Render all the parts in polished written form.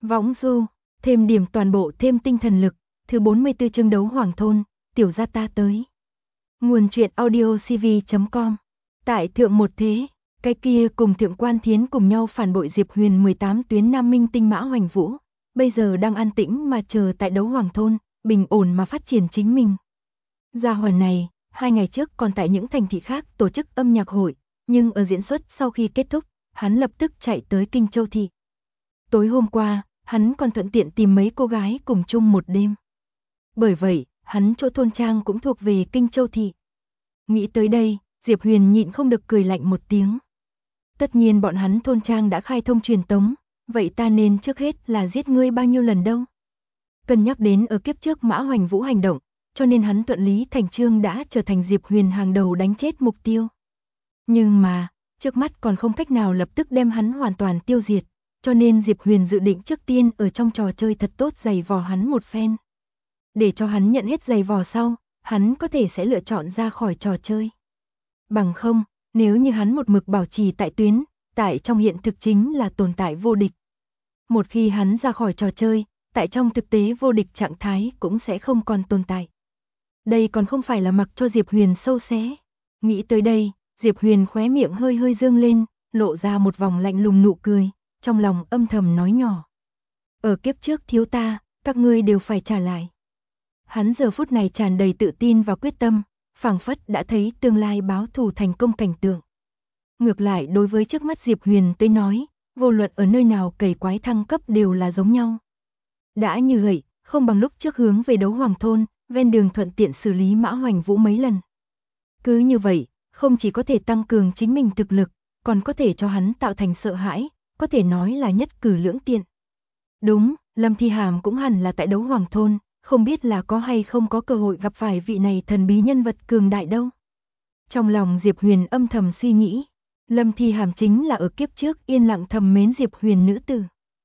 Võng du, thêm điểm toàn bộ thêm tinh thần lực, thứ 44 chương đấu hoàng thôn, tiểu gia ta tới. Nguồn truyện audio cv.com. Tại thượng một thế, cái kia cùng thượng quan thiến cùng nhau phản bội Diệp Huyền 18 tuyến Nam Minh tinh Mã Hoành Vũ, bây giờ đang an tĩnh mà chờ tại đấu hoàng thôn, bình ổn mà phát triển chính mình. Gia hỏa này, 2 ngày trước còn tại những thành thị khác tổ chức âm nhạc hội, nhưng ở diễn xuất sau khi kết thúc, hắn lập tức chạy tới Kinh Châu thị. Tối hôm qua, hắn còn thuận tiện tìm mấy cô gái cùng chung một đêm. Bởi vậy, hắn chỗ thôn trang cũng thuộc về Kinh Châu thị. Nghĩ tới đây, Diệp Huyền nhịn không được cười lạnh một tiếng. Tất nhiên bọn hắn thôn trang đã khai thông truyền tống, vậy ta nên trước hết là giết ngươi bao nhiêu lần đâu. Cân nhắc đến ở kiếp trước Mã Hoành Vũ hành động, cho nên hắn thuận lý thành chương đã trở thành Diệp Huyền hàng đầu đánh chết mục tiêu. Nhưng mà, trước mắt còn không cách nào lập tức đem hắn hoàn toàn tiêu diệt, cho nên Diệp Huyền dự định trước tiên ở trong trò chơi thật tốt giày vò hắn một phen. Để cho hắn nhận hết giày vò sau, hắn có thể sẽ lựa chọn ra khỏi trò chơi. Bằng không, nếu như hắn một mực bảo trì tại tuyến, tại trong hiện thực chính là tồn tại vô địch. Một khi hắn ra khỏi trò chơi, tại trong thực tế vô địch trạng thái cũng sẽ không còn tồn tại. Đây còn không phải là mặc cho Diệp Huyền sâu xé. Nghĩ tới đây, Diệp Huyền khóe miệng hơi hơi dương lên, lộ ra một vòng lạnh lùng nụ cười, trong lòng âm thầm nói nhỏ. Ở kiếp trước thiếu ta, các ngươi đều phải trả lại. Hắn giờ phút này tràn đầy tự tin và quyết tâm, phảng phất đã thấy tương lai báo thù thành công cảnh tượng. Ngược lại đối với trước mắt Diệp Huyền tới nói, vô luận ở nơi nào cày quái thăng cấp đều là giống nhau. Đã như vậy, không bằng lúc trước hướng về đấu hoàng thôn, ven đường thuận tiện xử lý Mã Hoành Vũ mấy lần. Cứ như vậy, không chỉ có thể tăng cường chính mình thực lực, còn có thể cho hắn tạo thành sợ hãi, có thể nói là nhất cử lưỡng tiện. Đúng, Lâm Thi Hàm cũng hẳn là tại đấu hoàng thôn, không biết là có hay không có cơ hội gặp phải vị này thần bí nhân vật cường đại đâu. Trong lòng Diệp Huyền âm thầm suy nghĩ, Lâm Thi Hàm chính là ở kiếp trước yên lặng thầm mến Diệp Huyền nữ tử.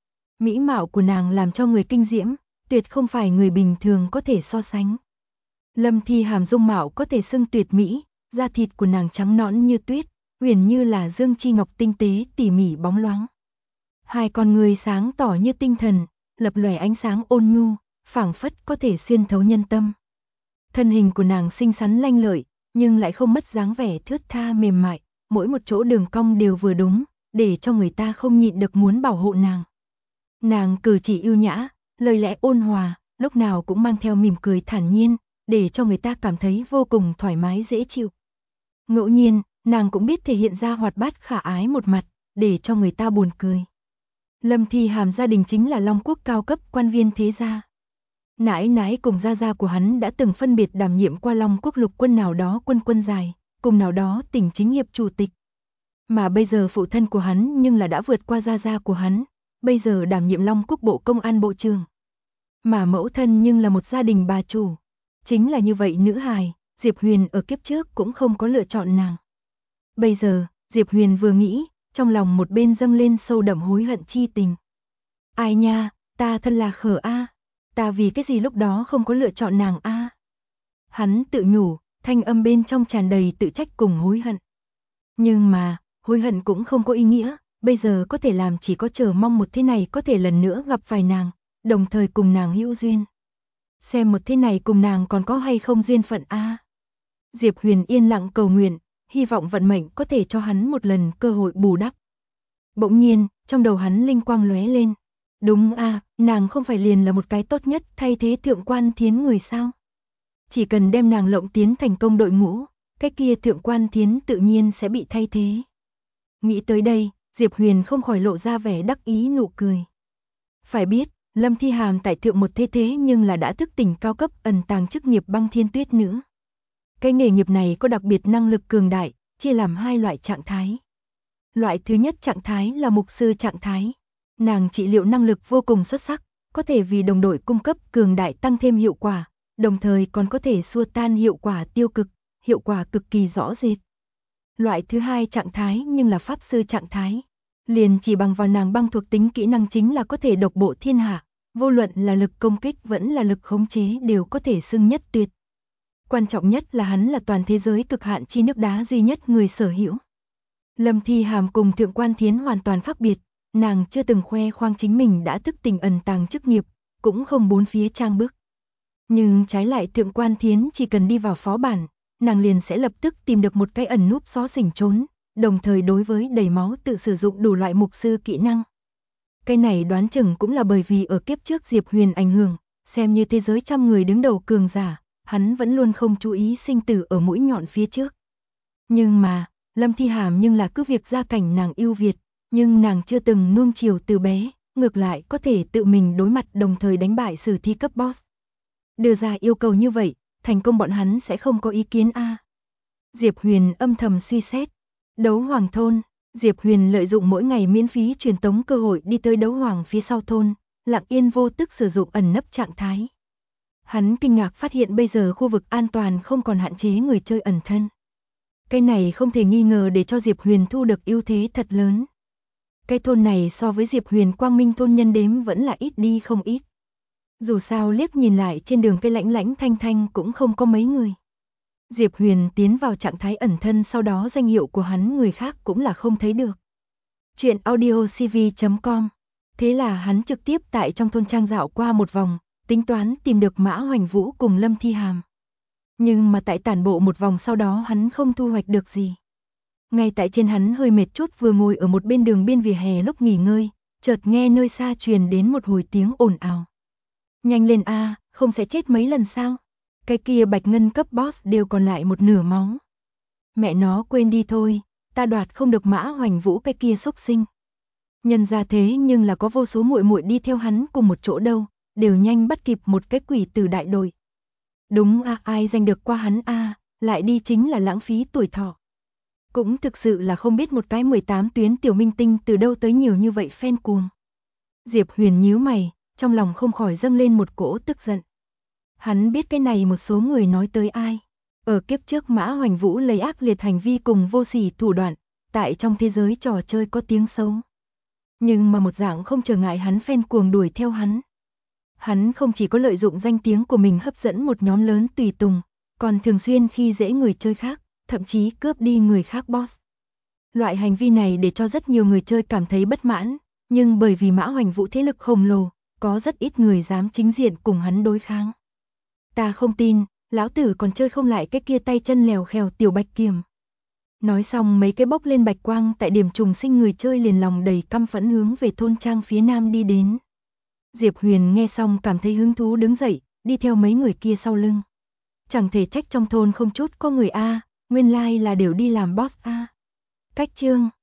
Mỹ mạo của nàng làm cho người kinh diễm, tuyệt không phải người bình thường có thể so sánh. Lâm Thi Hàm dung mạo có thể xưng tuyệt mỹ, da thịt của nàng trắng nõn như tuyết, huyền như là dương chi ngọc tinh tế tỉ mỉ bóng loáng. Hai con người sáng tỏ như tinh thần, lập lòe ánh sáng ôn nhu, phảng phất có thể xuyên thấu nhân tâm. Thân hình của nàng xinh xắn lanh lợi, nhưng lại không mất dáng vẻ thướt tha mềm mại, mỗi một chỗ đường cong đều vừa đúng, để cho người ta không nhịn được muốn bảo hộ nàng. Nàng cử chỉ ưu nhã, lời lẽ ôn hòa, lúc nào cũng mang theo mỉm cười thản nhiên, để cho người ta cảm thấy vô cùng thoải mái dễ chịu. Ngẫu nhiên, nàng cũng biết thể hiện ra hoạt bát khả ái một mặt, để cho người ta buồn cười. Lâm Thi Hàm gia đình chính là Long Quốc cao cấp quan viên thế gia. Nãi nãi cùng gia gia của hắn đã từng phân biệt đảm nhiệm qua Long Quốc lục quân nào đó quân dài, cùng nào đó tỉnh chính hiệp chủ tịch. Mà bây giờ phụ thân của hắn nhưng là đã vượt qua gia gia của hắn, bây giờ đảm nhiệm Long Quốc bộ công an bộ trưởng. Mà mẫu thân nhưng là một gia đình bà chủ. Chính là như vậy nữ hài, Diệp Huyền ở kiếp trước cũng không có lựa chọn nàng. Bây giờ, Diệp Huyền vừa nghĩ, trong lòng một bên dâng lên sâu đậm hối hận chi tình. Ai nha, ta thân là khờ a, ta vì cái gì lúc đó không có lựa chọn nàng a. Hắn tự nhủ, thanh âm bên trong tràn đầy tự trách cùng hối hận. Nhưng mà, hối hận cũng không có ý nghĩa, bây giờ có thể làm chỉ có chờ mong một thế này có thể lần nữa gặp phải nàng, đồng thời cùng nàng hữu duyên. Xem một thế này cùng nàng còn có hay không duyên phận a. Diệp Huyền yên lặng cầu nguyện, hy vọng vận mệnh có thể cho hắn một lần cơ hội bù đắp. Bỗng nhiên, trong đầu hắn linh quang lóe lên. Đúng a, nàng không phải liền là một cái tốt nhất thay thế thượng quan thiến người sao? Chỉ cần đem nàng lộng tiến thành công đội ngũ, cái kia thượng quan thiến tự nhiên sẽ bị thay thế. Nghĩ tới đây, Diệp Huyền không khỏi lộ ra vẻ đắc ý nụ cười. Phải biết, Lâm Thi Hàm tại thượng một thế nhưng là đã thức tỉnh cao cấp ẩn tàng chức nghiệp băng thiên tuyết nữ. Cái nghề nghiệp này có đặc biệt năng lực cường đại, chia làm 2 loại trạng thái. Loại thứ nhất trạng thái là mục sư trạng thái. Nàng trị liệu năng lực vô cùng xuất sắc, có thể vì đồng đội cung cấp cường đại tăng thêm hiệu quả, đồng thời còn có thể xua tan hiệu quả tiêu cực, hiệu quả cực kỳ rõ rệt. Loại thứ hai trạng thái nhưng là pháp sư trạng thái. Liền chỉ bằng vào nàng băng thuộc tính kỹ năng chính là có thể độc bộ thiên hạ, vô luận là lực công kích vẫn là lực khống chế đều có thể xưng nhất tuyệt. Quan trọng nhất là hắn là toàn thế giới cực hạn chi nước đá duy nhất người sở hữu. Lâm Thi Hàm cùng thượng quan thiến hoàn toàn khác biệt, nàng chưa từng khoe khoang chính mình đã thức tỉnh ẩn tàng chức nghiệp, cũng không bốn phía trang bức. Nhưng trái lại Thượng Quan Thiến chỉ cần đi vào phó bản, nàng liền sẽ lập tức tìm được một cái ẩn núp xó xỉnh trốn, đồng thời đối với đầy máu tự sử dụng đủ loại mục sư kỹ năng. Cái này đoán chừng cũng là bởi vì ở kiếp trước Diệp Huyền ảnh hưởng, xem như thế giới trăm người đứng đầu cường giả, hắn vẫn luôn không chú ý sinh tử ở mũi nhọn phía trước. Nhưng mà, Lâm Thi Hàm nhưng là cứ việc gia cảnh nàng ưu việt, nhưng nàng chưa từng nuông chiều từ bé, ngược lại có thể tự mình đối mặt đồng thời đánh bại sử thi cấp boss. Đưa ra yêu cầu như vậy, thành công bọn hắn sẽ không có ý kiến a. Diệp Huyền âm thầm suy xét. Đấu Hoàng thôn, Diệp Huyền lợi dụng mỗi ngày miễn phí truyền tống cơ hội đi tới Đấu Hoàng phía sau thôn, lặng yên vô tức sử dụng ẩn nấp trạng thái. Hắn kinh ngạc phát hiện bây giờ khu vực an toàn không còn hạn chế người chơi ẩn thân. Cái này không thể nghi ngờ để cho Diệp Huyền thu được ưu thế thật lớn. Cái thôn này so với Diệp Huyền Quang Minh thôn nhân đếm vẫn là ít đi không ít. Dù sao liếc nhìn lại trên đường cây lãnh lãnh thanh thanh cũng không có mấy người. Diệp Huyền tiến vào trạng thái ẩn thân, sau đó danh hiệu của hắn người khác cũng là không thấy được. Chuyện audiocv.com. Thế là hắn trực tiếp tại trong thôn trang dạo qua một vòng, tính toán tìm được Mã Hoành Vũ cùng Lâm Thi Hàm. Nhưng mà tại tản bộ một vòng sau đó hắn không thu hoạch được gì. Ngay tại trên hắn hơi mệt chút vừa ngồi ở một bên đường biên vỉa hè lúc nghỉ ngơi, chợt nghe nơi xa truyền đến một hồi tiếng ồn ào. Nhanh lên a, không sẽ chết mấy lần sao? Cái kia bạch ngân cấp boss đều còn lại một nửa máu. Mẹ nó quên đi thôi, ta đoạt không được Mã Hoành Vũ cái kia xúc sinh. Nhân ra thế nhưng là có vô số muội muội đi theo hắn cùng một chỗ đâu, đều nhanh bắt kịp một cái quỷ tử đại đội. Đúng a, ai giành được qua hắn a, lại đi chính là lãng phí tuổi thọ. Cũng thực sự là không biết một cái 18 tuyến tiểu minh tinh từ đâu tới nhiều như vậy fan cuồng. Diệp Huyền nhíu mày, trong lòng không khỏi dâng lên một cỗ tức giận. Hắn biết cái này một số người nói tới ai. Ở kiếp trước Mã Hoành Vũ lấy ác liệt hành vi cùng vô sỉ thủ đoạn, tại trong thế giới trò chơi có tiếng xấu. Nhưng mà một dạng không trở ngại hắn fan cuồng đuổi theo hắn. Hắn không chỉ có lợi dụng danh tiếng của mình hấp dẫn một nhóm lớn tùy tùng, còn thường xuyên khi dễ người chơi khác, thậm chí cướp đi người khác boss. Loại hành vi này để cho rất nhiều người chơi cảm thấy bất mãn, nhưng bởi vì Mã Hoành Vũ thế lực khổng lồ, có rất ít người dám chính diện cùng hắn đối kháng. Ta không tin, lão tử còn chơi không lại cái kia tay chân lèo khèo tiểu bạch kiểm. Nói xong mấy cái bốc lên bạch quang tại điểm trùng sinh, người chơi liền lòng đầy căm phẫn hướng về thôn trang phía nam đi đến. Diệp Huyền nghe xong cảm thấy hứng thú đứng dậy, đi theo mấy người kia sau lưng. Chẳng thể trách trong thôn không chút có người a, nguyên lai là đều đi làm boss a. Cách chương